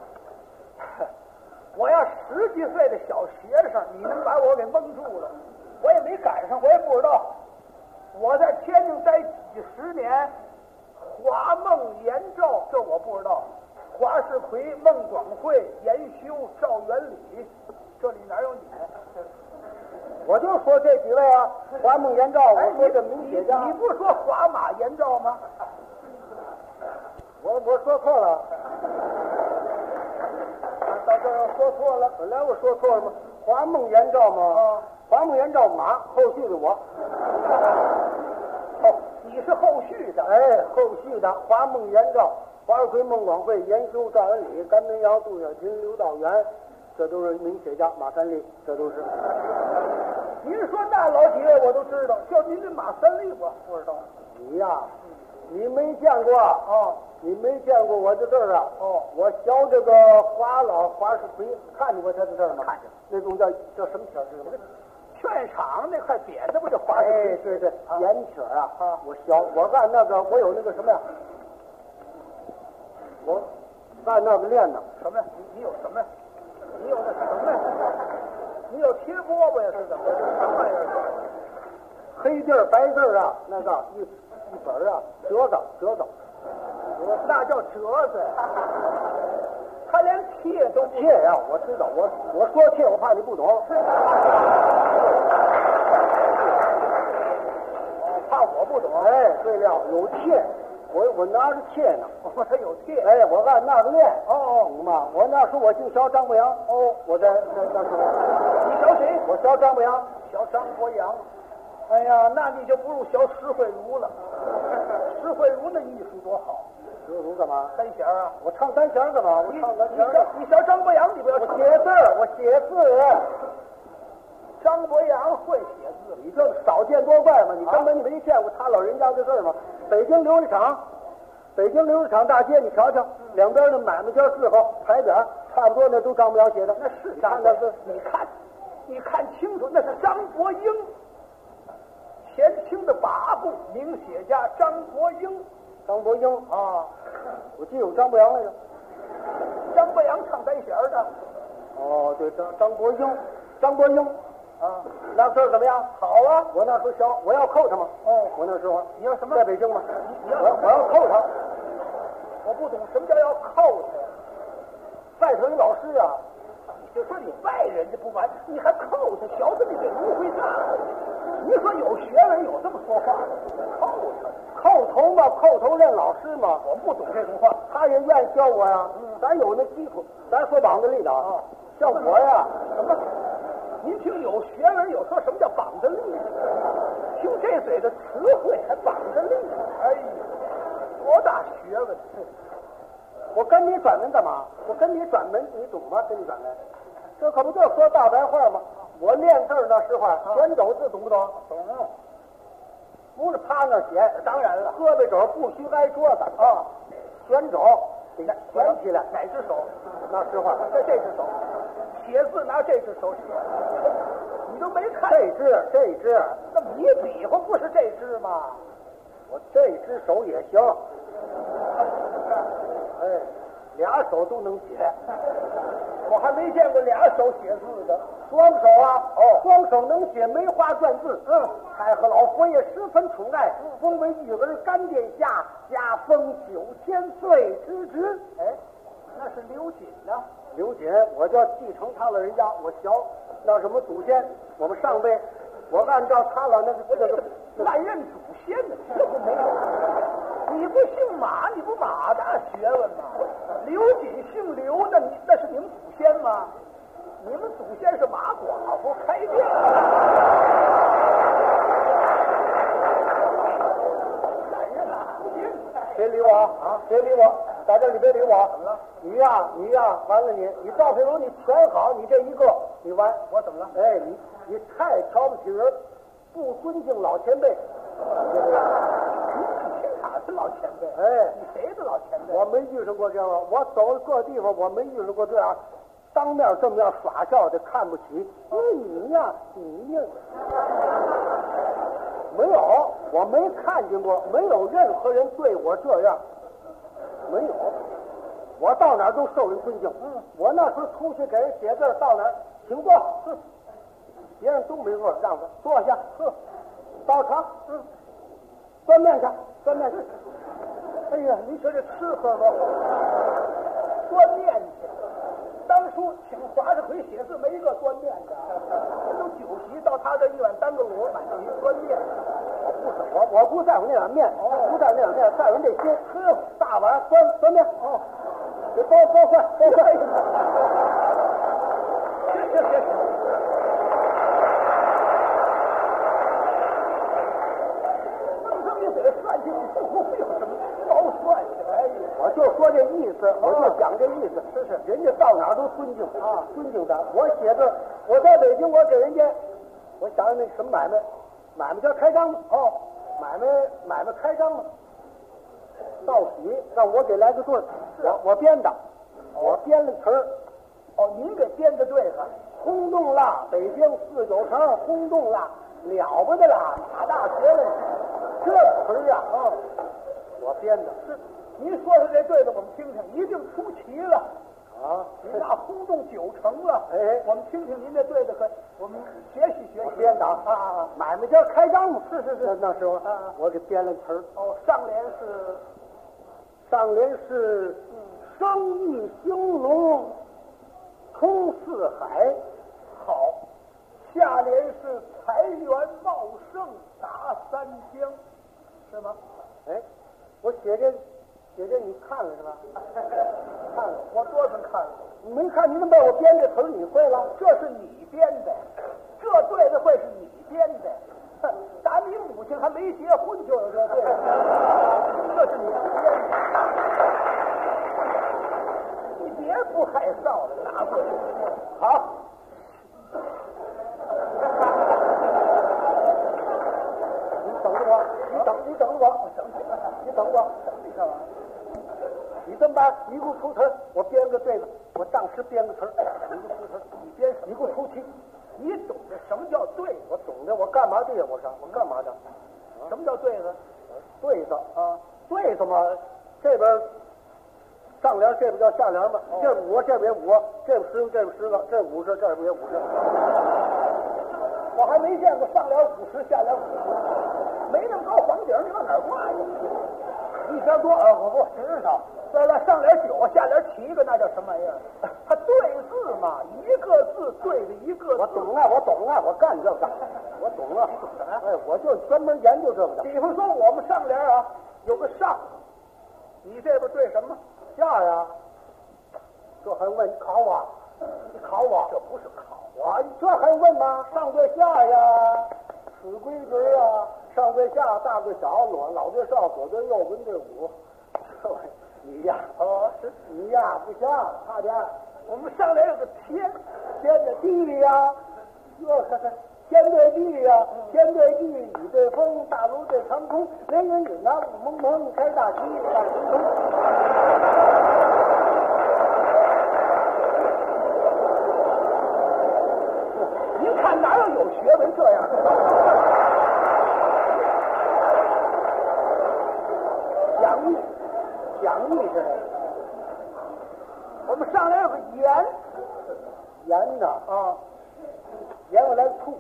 Speaker 16: 我要10几岁的小学生，你能把我给蒙住了？我也没赶上，我也不知道。我在天津待几十年，华孟延照，这我不知道。华世奎、孟广惠、严修、赵元礼，这里哪有你？我就说这几位啊，华孟延照，我说这名写家。你不说华马延照吗？我说错了，到这儿说错了。本来我说错了吗？华孟延照嘛，华孟延照马，后续的我。你是后续的？后续的华孟延照、华世奎、孟广惠、严修、赵元礼、甘文尧、杜小琴、刘道元，这都是名写家。马三立，这都是。您说那老几位我都知道，就您这马三立我不知道。你呀，你没见过啊？你没见过我的字啊？我学这个华世奎，看见过他的字吗？看见。那种叫什么帖儿？是什么？劝场那块匾，那不就华世奎？对，言帖啊。我学，我按那个，我有那个什么呀？我按那个练呢。什么呀？你有什么呀？你有那什么呀？你有贴饽饽呀？是怎么着？什么玩意儿？黑字儿白字儿啊，那个一本啊，折子，那叫折子。他连贴切都切呀，我知道，我说切，我怕你不懂。怕我不懂。哎，对了，有切，我拿着切呢。我还有切。哎，我按那个练。哦，懂吗？我那时候我姓肖，张伯阳。哦，我在那时候。你肖谁？我肖张伯阳，肖张伯阳。哎呀，那你就不如肖石慧茹了。石慧茹那艺术多好。石慧茹干嘛？三弦啊！我唱三弦干嘛？我唱三弦。你肖张伯阳，你不要唱。我写字，我写字。张伯阳会写字，你这少见多怪嘛！你根本你没见过他老人家的事吗？北京琉璃厂大街，你瞧瞧，两边的买卖家字号牌匾，差不多那都张伯阳写的。那是你看那字，你看清楚，那是张伯英，前清的8部名写家张伯英。张伯英啊，我记得有张伯阳来着。张伯阳唱三弦的。哦，对，张伯英。啊，那字怎么样？好啊！我那时候小，我要扣他嘛。哦，我那时候你要什么？在北京嘛。我要扣他。我不懂什么叫要扣他呀？外头一老师啊，就说你外人家不完，你还扣他，小子你给误会大了。你说有学问有这么说话的？扣他，扣头嘛，扣头认老师嘛。我不懂这种话，他也愿意教我呀。咱有那基础，咱说绑着力的啊。像我呀，什么？您听有学问有说什么叫绑着力？听这嘴的词汇还绑着力？哎呀，多大学问！我跟你转门干嘛？我跟你转门，你懂吗？跟你转门，这可不就说大白话吗？我练字那时候旋肘字懂不懂？懂。不是趴那写，当然了，胳膊肘不许挨桌子啊，旋肘得旋起来。哪只手？那时候这只手。写字拿这只手写，你都没看这只，那你比划不是这只吗？我这只手也行，哎，俩手都能写，我还没见过俩手写字的，双手啊，双手能写梅花篆字，太和老佛爷十分宠爱，封为育儿干殿下，加封9000岁之职。哎，那是刘瑾啊。刘瑾，我就要继承他老人家，我小那什么祖先，我们上辈，我按照他老那个赖任祖先的，这不没有。你不姓马，你不马大学问吗？刘瑾姓刘，那是你们祖先吗？你们祖先是马寡妇开店。别理我啊！别理我，在这里别理我。怎么了？你呀，完了你赵培荣，你全好，你这一个你完。我怎么了？哎，你太瞧不起人，不尊敬老前辈。你听哪是老前辈？哎，你谁的老前辈？我没遇上过这样，我走各地方，我没遇上过这样，当面这么样耍笑的，看不起。你呀，没有，我没看见过，没有任何人对我这样，没有。我到哪儿都受人尊敬。我那时候出去给人写字，到哪儿请坐，别人都没说让着坐下，倒茶，端面去。哎呀，你说这吃喝多好，端面去。当初请华世奎写字，没一个端面的，人都酒席到他这一碗当个卤，满地一端面。我不在乎那碗面，不在乎那碗面，在乎这心。大碗端面，给包饭。行。你得算清楚，有什么包蒜的？哎，我就说这意思，我就讲这意思。是，人家到哪儿都尊敬啊，尊敬咱。我写字，我在北京，我给人家，我想想那什么买卖叫开张嘛。买卖开张嘛。到喜让我给来个对儿，我编的，我编了词儿。您给编的对了，轰动了北京49城，轰动了不得了，马大学问。这词儿啊，我编的。是，您说的这对的，我们听听，一定出奇了啊！您那轰动9城了，哎，我们听听您这对的，可我们学习。编的啊，买卖家开张嘛。是。那时候我给编了词儿。上联是生意兴隆， 四海。好，下联是财源茂盛达三江，是吗？哎，我写这你看了是吧？看了，我多少看了？你没看？你怎么把我编这词儿你会了？这是你编的，这对子会是你编的。打你母亲还没结婚就有这对子，这是你编的。你别不害臊了，拿过来。好。你等着我，你等着我，你等我，你干嘛？你这么办？你给我出词儿，我编个对子，我当时编个词儿，你给我出词儿，你编什么？你给我出题。你懂得什么叫对子？我懂得，我干嘛对呀？我干嘛的？什么叫对子？对子啊，对子嘛，这边上联，这边叫下联嘛。这5，这边5，这边10，这边10个，这50，这边也50。我还没见过上联50，下联50，没那么高房顶，你往哪儿挂呀？一边多我不知道。再来上联9，下联7个，那叫什么玩意儿？它对字嘛，一个字对着一个字。我懂了，我干这个，我懂了。哎，我就专门研究这个的。比方说我们上联啊，有个上，你这边对什么？下呀。这还问你考我？你考我？这不是考我，这还问吗？上对下呀，此规矩啊，上对下，大对小，老对少，左对右，文对武。你呀，是你呀，不像，差点。我们上联有个天，天的地里呀，看天对地呀，天对地，雨对风，大楼对长空，连云雨南，雾蒙蒙，开大溪，大空空。您看哪有学问这样的？讲义是我们上来有个盐，盐呢啊，盐要来醋，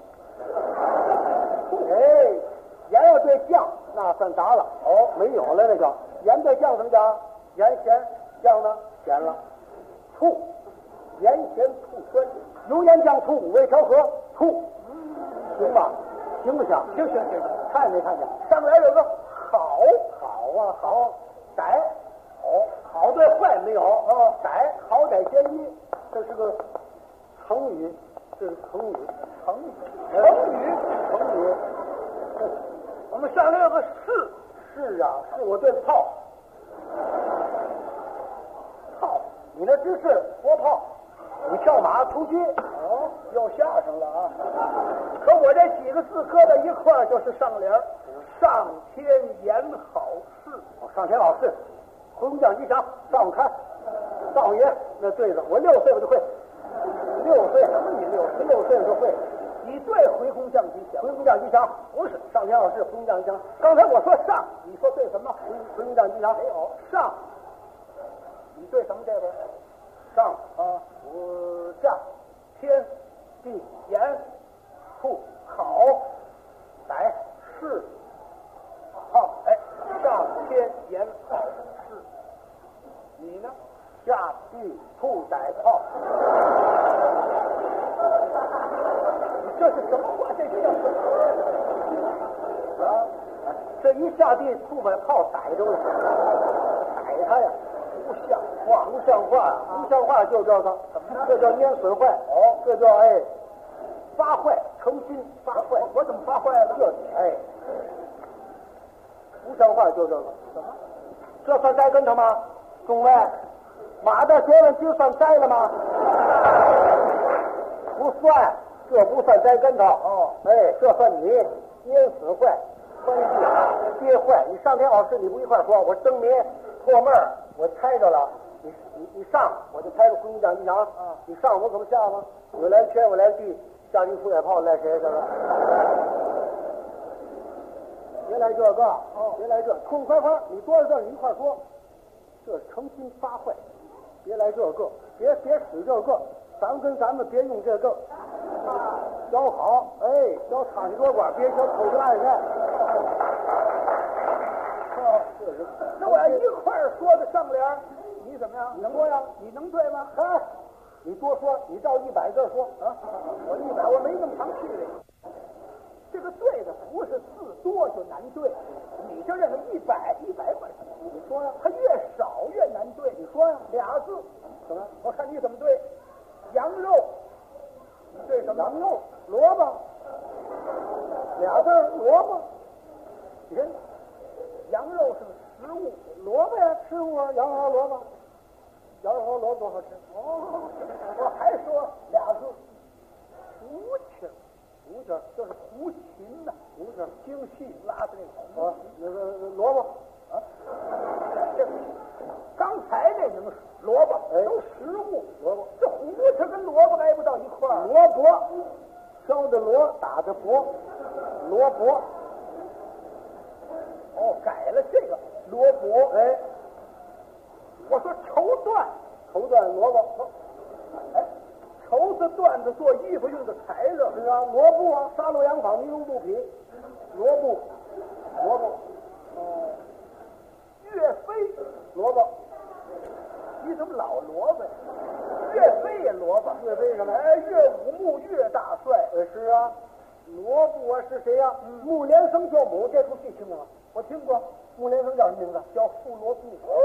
Speaker 16: 哎，盐要对酱，那算杂了。没有了，那叫盐对酱，什么叫盐咸？酱呢咸了。醋，盐咸醋酸，油盐酱醋5味调和，醋，行吧？行不行？行，看没看见？上来有个好啊，好歹。好对坏没有歹好歹先一，这是个成语，这是成语。我们上来有个是啊，是我对炮，你那只是拨炮，你跳马出击，又下上了啊！可我这几个字搁在一块儿就是上联，上天言好事，上天好事。回工匠吉祥，上午看，少爷那对子，我6岁我就会，6岁什么你6岁我就会，你对回工匠吉祥，回工匠吉祥不是上天好事，回工匠吉祥。刚才我说上，你说对什么？回工匠吉祥没有上，你对什么这边？上啊，我下天地盐醋好歹是好，哎，上天盐好。你呢？下地兔逮炮，这是什么话？这叫什么啊？这一下地兔把炮逮着了，逮他呀！不像话，不像话，不像话就这个，这叫蔫损坏，这叫发坏，诚心发坏。我怎么发坏了？这不像话就这个，什么？这算栽跟头吗？众位，马的学问就算栽了吗？不算，这不算栽跟头。这算你蔫死坏，关系憋坏。你上天好事你不一块说，我灯谜破闷儿，我猜着了。你上，我就猜着回工匠吉祥。你上我可不下吗？我来天，我来地，下地兔逮炮，赖谁这个？别来这个，别来这，痛快快，你多少字你一块说。这诚心发坏，别来这个，别使这个，咱们别用这个，教好，教唱歌馆，别教口子暗人。那我要一块说的上联，你怎么样？能说呀？你能对吗？ 你多说，你照100字说啊！我100，我没那么长气力。这个对的不是字多就难对，你就认为100块钱。你说呀，它越少越难对。你说呀，2字，怎么？我看你怎么对。羊肉，你对什么？羊肉，萝卜，2字萝卜。你看，羊肉是个食物，萝卜呀，食物啊，羊肉萝卜。羊肉和萝卜多好吃哦！我还说2字，胡琴，胡琴就是胡琴呐，胡琴京戏拉的那个那个萝卜啊，这刚才那能萝卜都食物，萝卜这胡琴跟萝卜挨不到一块儿。萝卜，烧的萝，打的卜，萝卜。哦，改了这个萝卜，哎。我说绸缎，绸缎萝卜，哎，绸子缎子做衣服用的材料是啊，罗布啊，沙洛羊纺尼龙布匹，罗布，哦，岳飞萝卜，你怎么老萝卜呀？岳飞也萝卜，岳飞什么？哎，岳武穆岳大帅，是啊，罗布啊是谁呀？穆连生救母，这出戏听过吗？我听过。穆连生叫什么名字？叫傅罗布。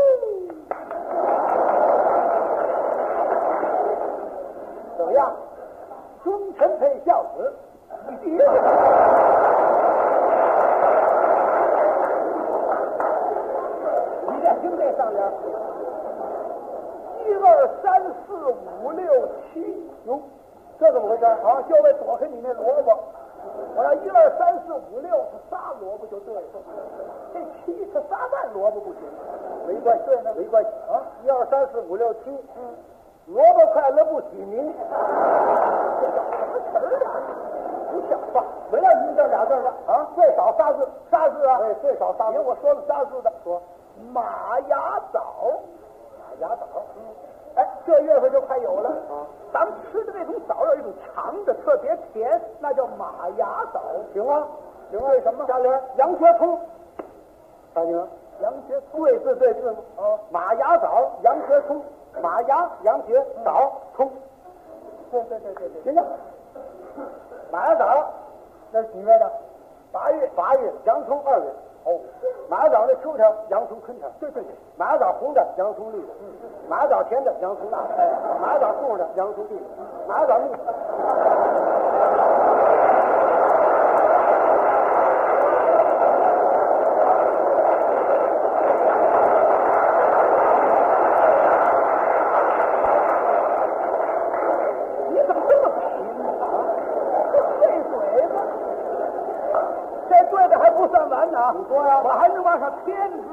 Speaker 16: 怎么样？忠臣配孝子，你第一个。你再听这上联，1、2、3、4、5、6、7，哟，这怎么回事？好，就为躲开你那萝卜。我要1、2、3、4、5、6，它仨萝卜就对了。这7它仨半萝卜不行，没关系，对呢，没关系啊。1、2、3、4、5、6、7，萝卜快乐不喜民。这叫什么词儿啊？不像话！没让你这2字的啊，最少仨字，仨字啊，对，最少仨字。我说了仨字的，说马牙枣，马牙枣，哎，这月份就快有了啊。咱们吃的那种枣有一种长的，特别甜，那叫马牙枣，行吗？行，为什么？下联杨学聪，看见了？杨学聪，对字吗？啊，马牙枣，杨学聪，马牙，杨学，枣，聪，对，行。马牙枣，那是几月的？8月，洋葱2月。哦，马牙枣那秋天，洋葱春天。对，马牙枣红的，洋葱绿的。马牙枣甜的，洋葱辣的。马牙枣冻的，洋葱绿的。马牙枣蜜。你怎么这么贫呢？这嘴子，这对的还不算完呢。你说呀，我还能往上添字。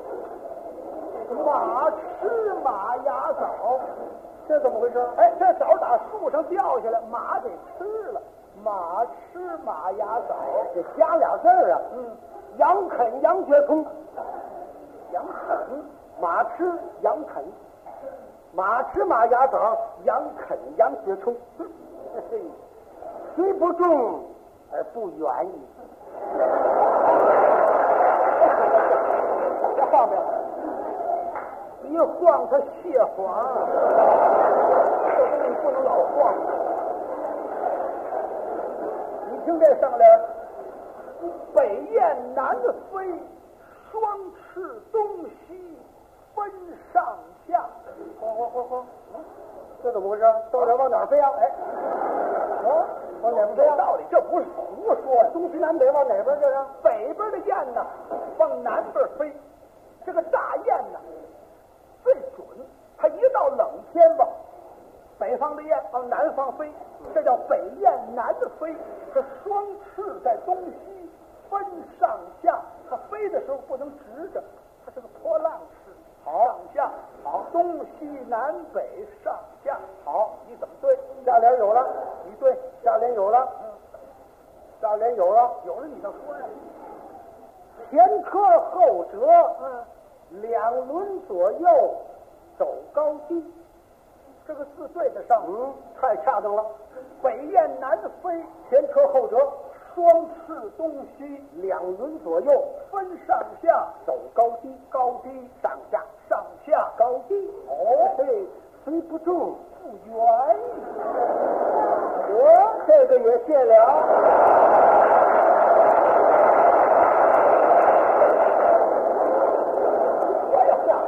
Speaker 16: 马吃马牙枣，这怎么回事？哎，这枣打树上掉下来，马给吃了。马吃马牙枣，这加俩字儿啊。杨啃杨学聪，杨啃马吃杨啃，马吃马牙枣，杨啃杨学聪。虽不中而不远矣。这晃不了。一晃它泄黄，这东西不能老晃。你听这上联，北雁南飞，双翅东西分上下。嚯，这怎么回事？到底往哪儿飞啊？哎，往哪边飞啊？道理，这不是胡说，东西南北往哪边？这是北边的雁呢，往南边飞。这个大雁呢，最准，它一到冷天吧，北方的雁往南方飞，这叫北雁南飞。这双翅在东西分上下，它飞的时候不能直着，它是个波浪式，上下好，东西南北上下好，你怎么对？下联有了，你对，下联有了，下联有了你就说呀。前科后折，2轮左右走高低，这个字对得上，太恰当了。北雁南飞，前车后折，双翅东西，2轮左右分上下，走高低，高低上下，上下高低。哦，嘿， 虽不中不远。我这个也谢了。我要下。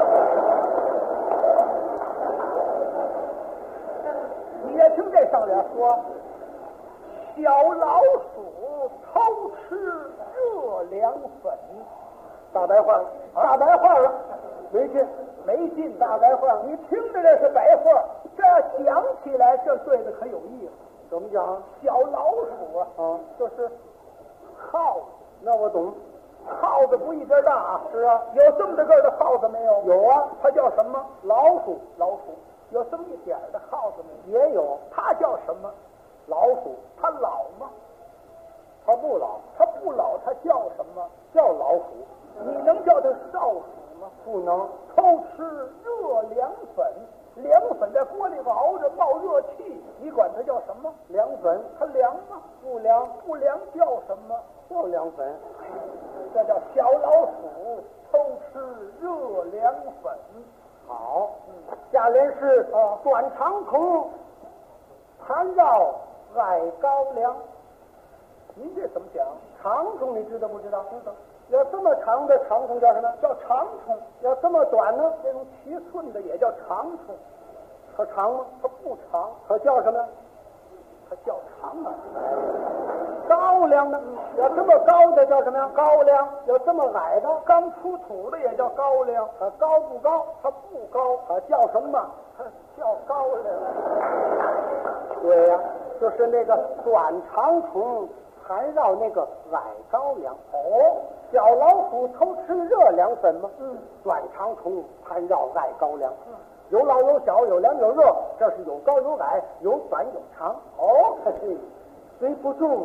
Speaker 16: 你也听这上联说，小老鼠偷吃热凉粉。大白话了，大白话了，没劲，没劲，大白话。你听着这是白话，这要讲起来，这对的可有意思。怎么讲？小老鼠啊，就是耗子。那我懂，耗子不一边大啊。是啊，有这么大个的耗子没有？有啊，它叫什么？老鼠。老鼠有这么一点的耗子没有？也有。它叫什么？老鼠。它老吗？它不老。它不老，它叫什么？叫老鼠。你能叫它少鼠吗？不能。偷吃热凉粉，凉粉在锅里熬着冒热气，你管它叫什么？凉粉。它凉吗？不凉。不凉叫什么？叫凉粉。这叫小老鼠偷吃热凉粉。好，下联是短长空，盘绕矮高粱。您这怎么讲？长虫你知道不知道？知道。要这么长的长虫叫什么？叫长虫。要这么短呢？这种7寸的也叫长虫。它长吗？它不长。它叫什么？它叫长啊。高粱呢？要这么高的叫什么呀？高粱。要这么矮的，刚出土的也叫高粱。它高不高？它不高。它叫什么？它叫高粱。对呀，就是那个短长虫盘绕那个矮高粱。哦，小老鼠偷吃热凉粉吗？短长虫盘绕矮高粱。有老有小，有凉有热，这是有高有矮，有短有长。哦，可是虽不中。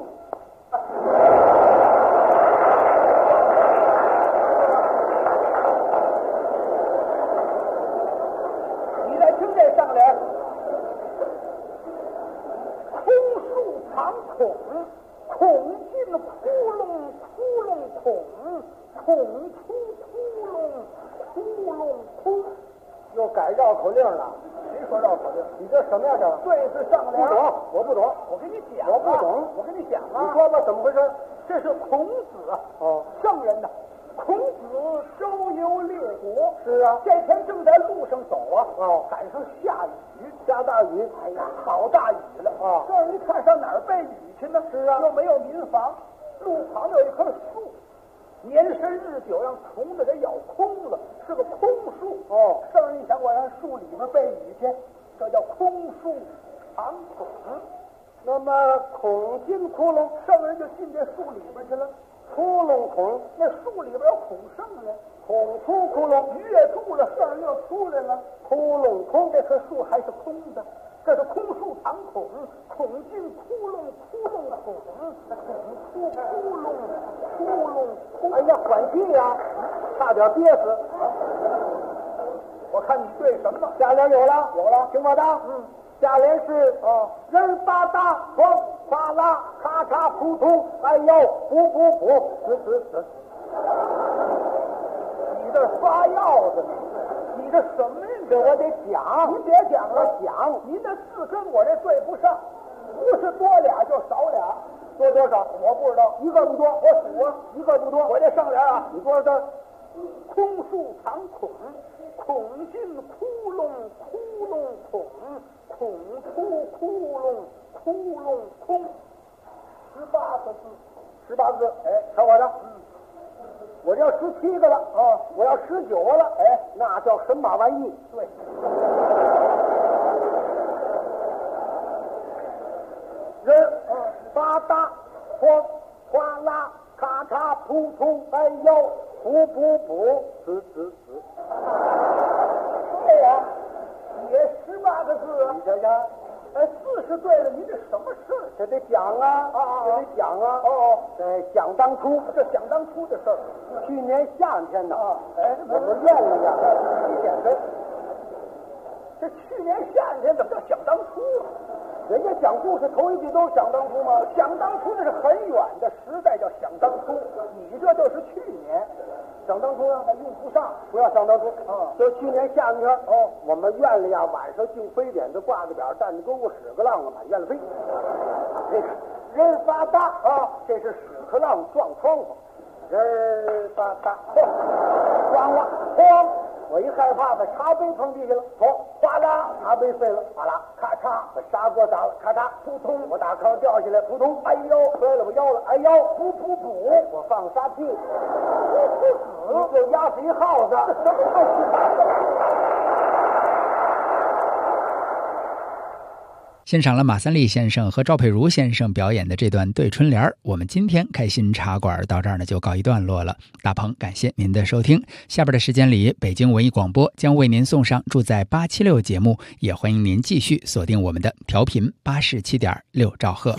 Speaker 16: 你来听这上联，空树藏孔，孔进窟窿，窟窿孔，孔出窟窿，窟窿空。又改绕口令了。谁说绕口令？你这什么呀？这对子上联。不懂，我不懂。我跟你讲，我不懂。我跟你讲啊。你说吧，怎么回事？这是孔子啊，圣人呐。孔子周游列国。是啊。这天正在路上走啊，赶上下雨，下大雨。哎呀，好大雨了啊！这儿一看上哪儿避雨去呢？是啊。又没有民房，路旁有一棵树。年深日久，让虫子给咬空了，是个空树。圣人一想，我让树里面避雨去，这叫空树藏孔。那么孔进窟窿，圣人就进这树里边去了。窟窿孔，那树里边有孔圣人。孔出窟窿，鱼也住了，圣人又出来了。窟窿空，这棵树还是空的。这是空树藏孔，孔进窟窿，窟窿孔，孔出窟窿，窟窿空。哎呀，缓气呀，差点憋死。我看你对什么？下联有了，有了，听我的。下联是人吧嗒，哗哗啦，咔嚓扑通，哎呦，补补补，死。你这发药的呢？你这什么呀？这我得讲。您别讲了，讲。您这字跟我这对不上，不是多俩就少俩。多多少？我不知道，一个不多。我数啊，一个不多。我这上联啊，你多少字？空树藏孔，孔进窟窿，窟窿孔，孔出窟窿，窟窿空。18个字，18个字。哎，瞧我的。我这要17个了我要19个了，哎，那叫神马玩意。对，人吧嗒，哗哗啦，咔嚓扑通，哎呦，补补补，死。对呀，也18个字啊。你瞧瞧，字是对了，您这什么事儿？这得讲啊，这得讲啊。想当初，这想当初的事儿。去年夏天呢，我们练了呀，1减分。这去年夏天怎么叫想当初啊？人家讲故事头一句都是想当初吗？想当初那是很远的时代，叫想当初。你这就是去年， 想当初让他用不上，不要想当初啊！就去年夏天哦，我们院里啊晚上净非典的挂着表站着沟10个浪啊满院里飞，这个人发大啊，这是10颗浪撞窗户，人发大，慌了慌！我一害怕把茶杯碰地下了，哗啦，茶杯碎了，哗啦，咔嚓，把砂锅砸了，咔嚓，扑通，我打炕掉下来，扑通，哎呦，摔了我腰了，哎呦，噗噗噗，我放撒屁，死，又压死一耗子，什么东西？
Speaker 6: 欣赏了马三立先生和赵佩茹先生表演的这段对春联，我们今天开心茶馆到这儿呢就告一段落了。大鹏感谢您的收听，下边的时间里，北京文艺广播将为您送上住在876节目，也欢迎您继续锁定我们的调频87.6兆赫。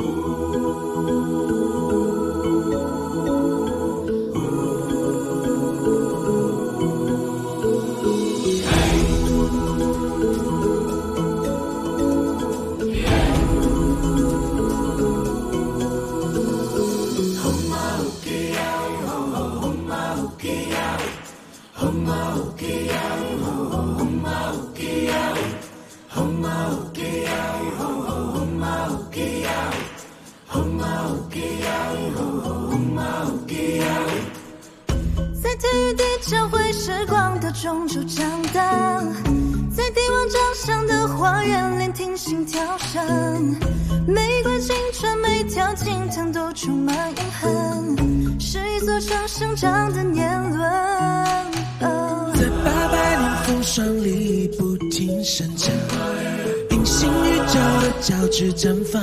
Speaker 14: 在体育地教会时光的中州长大，在帝王掌上的花园聆听心跳声，每块青春每条青藤都充满遗憾，是一座城生长的年轮。
Speaker 10: 在800年风霜里不停生长，平行宇宙的交织绽放，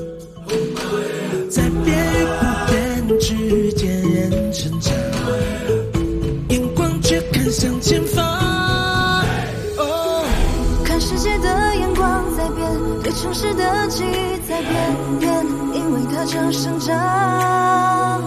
Speaker 10: 在变与不变之间人成长，眼光却看向前方。
Speaker 14: 看世界的眼光在变，对城市的记忆在变，因为它正生长。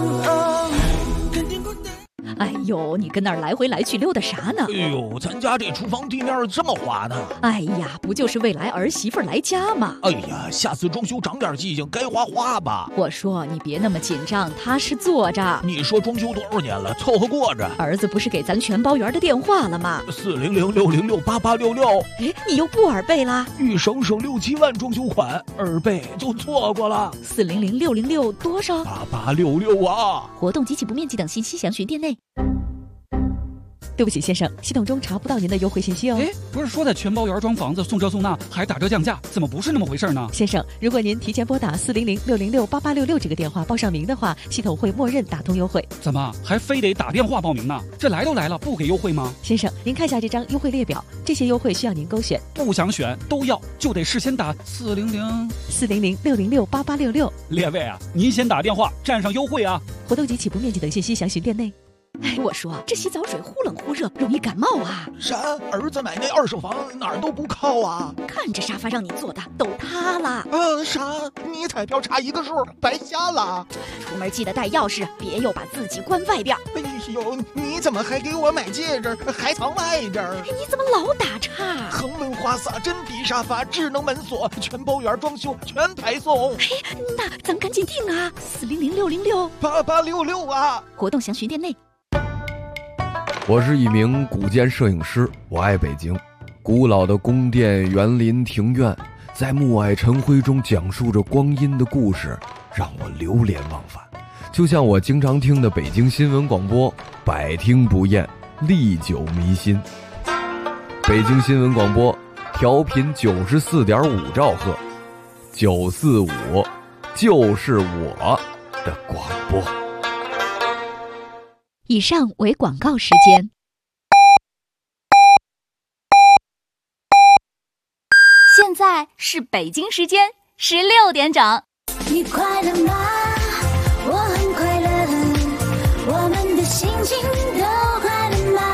Speaker 8: 哎呦，你跟那儿来回来去溜达啥呢？
Speaker 11: 哎呦，咱家这厨房地面这么滑呢。
Speaker 8: 哎呀，不就是未来儿媳妇来家吗？
Speaker 11: 哎呀，下次装修长点记性，该花花吧。
Speaker 8: 我说你别那么紧张，踏实坐着。
Speaker 11: 你说装修多少年了，凑合过着。
Speaker 8: 儿子不是给咱全包园的电话了吗
Speaker 11: ？400-606-8866。
Speaker 8: 哎，你又不耳背啦？
Speaker 11: 欲省6、7万装修款，耳背就错过了。
Speaker 8: 400-606多少
Speaker 11: ？8866啊！
Speaker 8: 活动及其不面积等信息详询店内。对不起先生，系统中查不到您的优惠信息哦。
Speaker 17: 哎，不是说在全包园装房子送这送那还打折降价，怎么不是那么回事呢？
Speaker 8: 先生，如果您提前拨打400-606-8866这个电话报上名的话，系统会默认打通优惠。
Speaker 17: 怎么还非得打电话报名呢？这来都来了，不给优惠吗？
Speaker 8: 先生，您看下这张优惠列表，这些优惠需要您勾选，
Speaker 17: 不想选都要，就得事先打
Speaker 8: 400-606-8866。
Speaker 17: 列位啊，您先打电话占上优惠啊！
Speaker 8: 活动及起步面积等信息详询店内。哎，我说这洗澡水忽冷忽热，容易感冒啊！
Speaker 11: 啥？儿子买那2手房哪儿都不靠啊！
Speaker 8: 看这沙发让你坐的都塌了。
Speaker 11: 啥？你彩票差1个数，白瞎了。
Speaker 8: 出门记得带钥匙，别又把自己关外边。
Speaker 11: 哎呦，你怎么还给我买戒指，还藏外边？
Speaker 8: 你怎么老打岔？
Speaker 11: 恒温花洒、真皮沙发、智能门锁，全包园装修，全排送。
Speaker 8: 哎，那咱赶紧定啊！400-606-8866
Speaker 11: 啊！
Speaker 8: 活动详询店内。
Speaker 18: 我是一名古建摄影师，我爱北京。古老的宫殿、园林、庭院，在暮霭晨辉中讲述着光阴的故事，让我流连忘返。就像我经常听的北京新闻广播，百听不厌，历久弥新。北京新闻广播，调频94.5兆赫，945就是我的广播。
Speaker 8: 以上为广告时间。
Speaker 12: 现在是北京时间16点整。
Speaker 14: 你快乐吗？我很快乐，我们的心情都快乐吗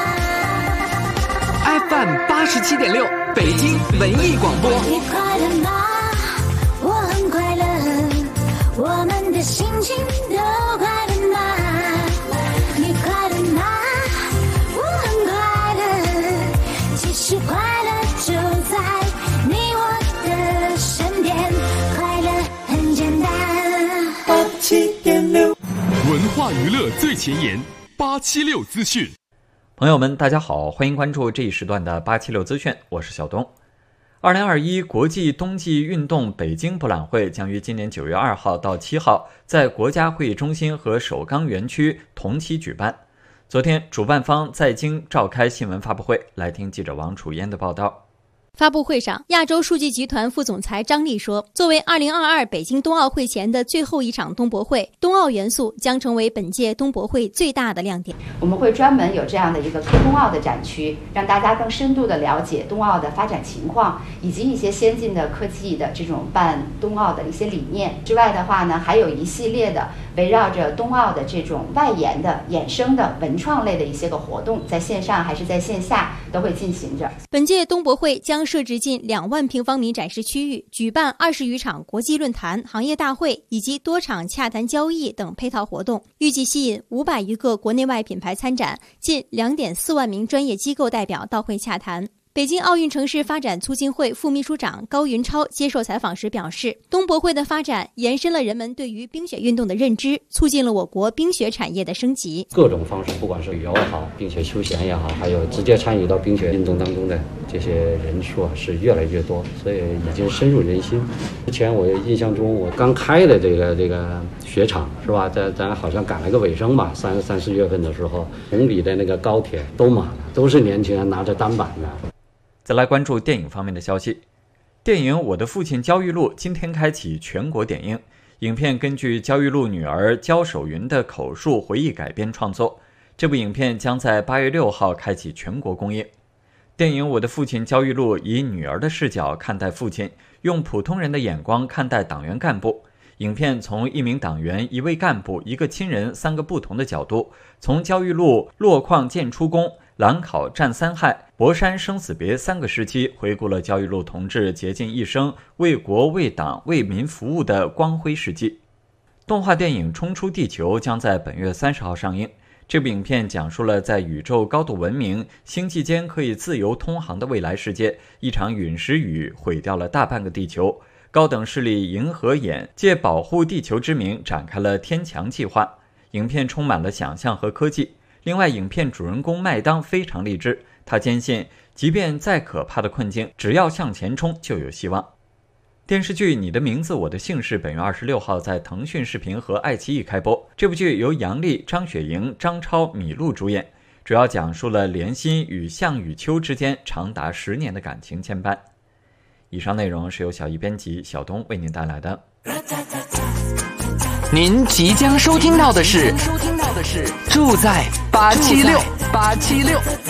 Speaker 15: ？FM 87.6，北京文艺广播。
Speaker 14: 你快乐吗？我很快乐，我们的心情都快乐吗？你快乐吗？我很快乐，其实快乐就在你我的身边，快乐很简单。
Speaker 10: 87.6，
Speaker 19: 文化娱乐最前沿，
Speaker 13: 876资讯。
Speaker 19: 朋友们，大家好，欢迎关注这一时段的876资讯，我是小东。2021国际冬季运动北京博览会将于今年9月2号到7号在国家会议中心和首钢园区同期举办。昨天，主办方在京召开新闻发布会，来听记者王楚嫣的报道。
Speaker 20: 发布会上，亚洲书记集团副总裁张力说，作为2022北京冬奥会前的最后一场冬博会，冬奥元素将成为本届冬博会最大的亮点。
Speaker 21: 我们会专门有这样的一个科冬奥的展区，让大家更深度的了解冬奥的发展情况，以及一些先进的科技的这种办冬奥的一些理念。之外的话呢，还有一系列的围绕着冬奥的这种外延的衍生的文创类的一些个活动，在线上还是在线下都会进行着。
Speaker 20: 本届冬博会将设置近2万平方米展示区域，举办20余场国际论坛、行业大会以及多场洽谈交易等配套活动，预计吸引500余个国内外品牌参展，近2.4万名专业机构代表到会洽谈。北京奥运城市发展促进会副秘书长高云超接受采访时表示，冬博会的发展延伸了人们对于冰雪运动的认知，促进了我国冰雪产业的升级。
Speaker 22: 各种方式，不管是旅游也好，冰雪休闲也好，还有直接参与到冰雪运动当中的这些人数是越来越多，所以已经深入人心。之前我印象中，我刚开的这个雪场是吧，咱好像赶了个尾声吧，3、4月份的时候，崇礼的那个高铁都满了，都是年轻人拿着单板的。
Speaker 19: 再来关注电影方面的消息。电影《我的父亲焦裕禄》今天开启全国点映。影片根据焦裕禄女儿焦守云的口述回忆改编创作。这部影片将在8月6号开启全国公映。电影《我的父亲焦裕禄》以女儿的视角看待父亲，用普通人的眼光看待党员干部。影片从一名党员、一位干部、一个亲人3个不同的角度，从焦裕禄落矿建出工、兰考战3害、博山生死别3个时期，回顾了焦裕禄同志竭尽一生为国为党为民服务的光辉事迹。动画电影《冲出地球》将在本月30号上映。这部影片讲述了在宇宙高度文明、星际间可以自由通航的未来世界，一场陨石雨毁掉了大半个地球。高等势力银河眼借保护地球之名展开了天墙计划。影片充满了想象和科技。另外，影片主人公麦当非常励志，他坚信即便再可怕的困境，只要向前冲就有希望。电视剧《你的名字我的姓氏》本月26号在腾讯视频和爱奇艺开播。这部剧由杨笠、张雪迎、张超、米露主演，主要讲述了连心与项羽秋之间长达10年的感情牵绊。以上内容是由小艺编辑小东为您带来的。
Speaker 15: 您即将收听到的是住在876。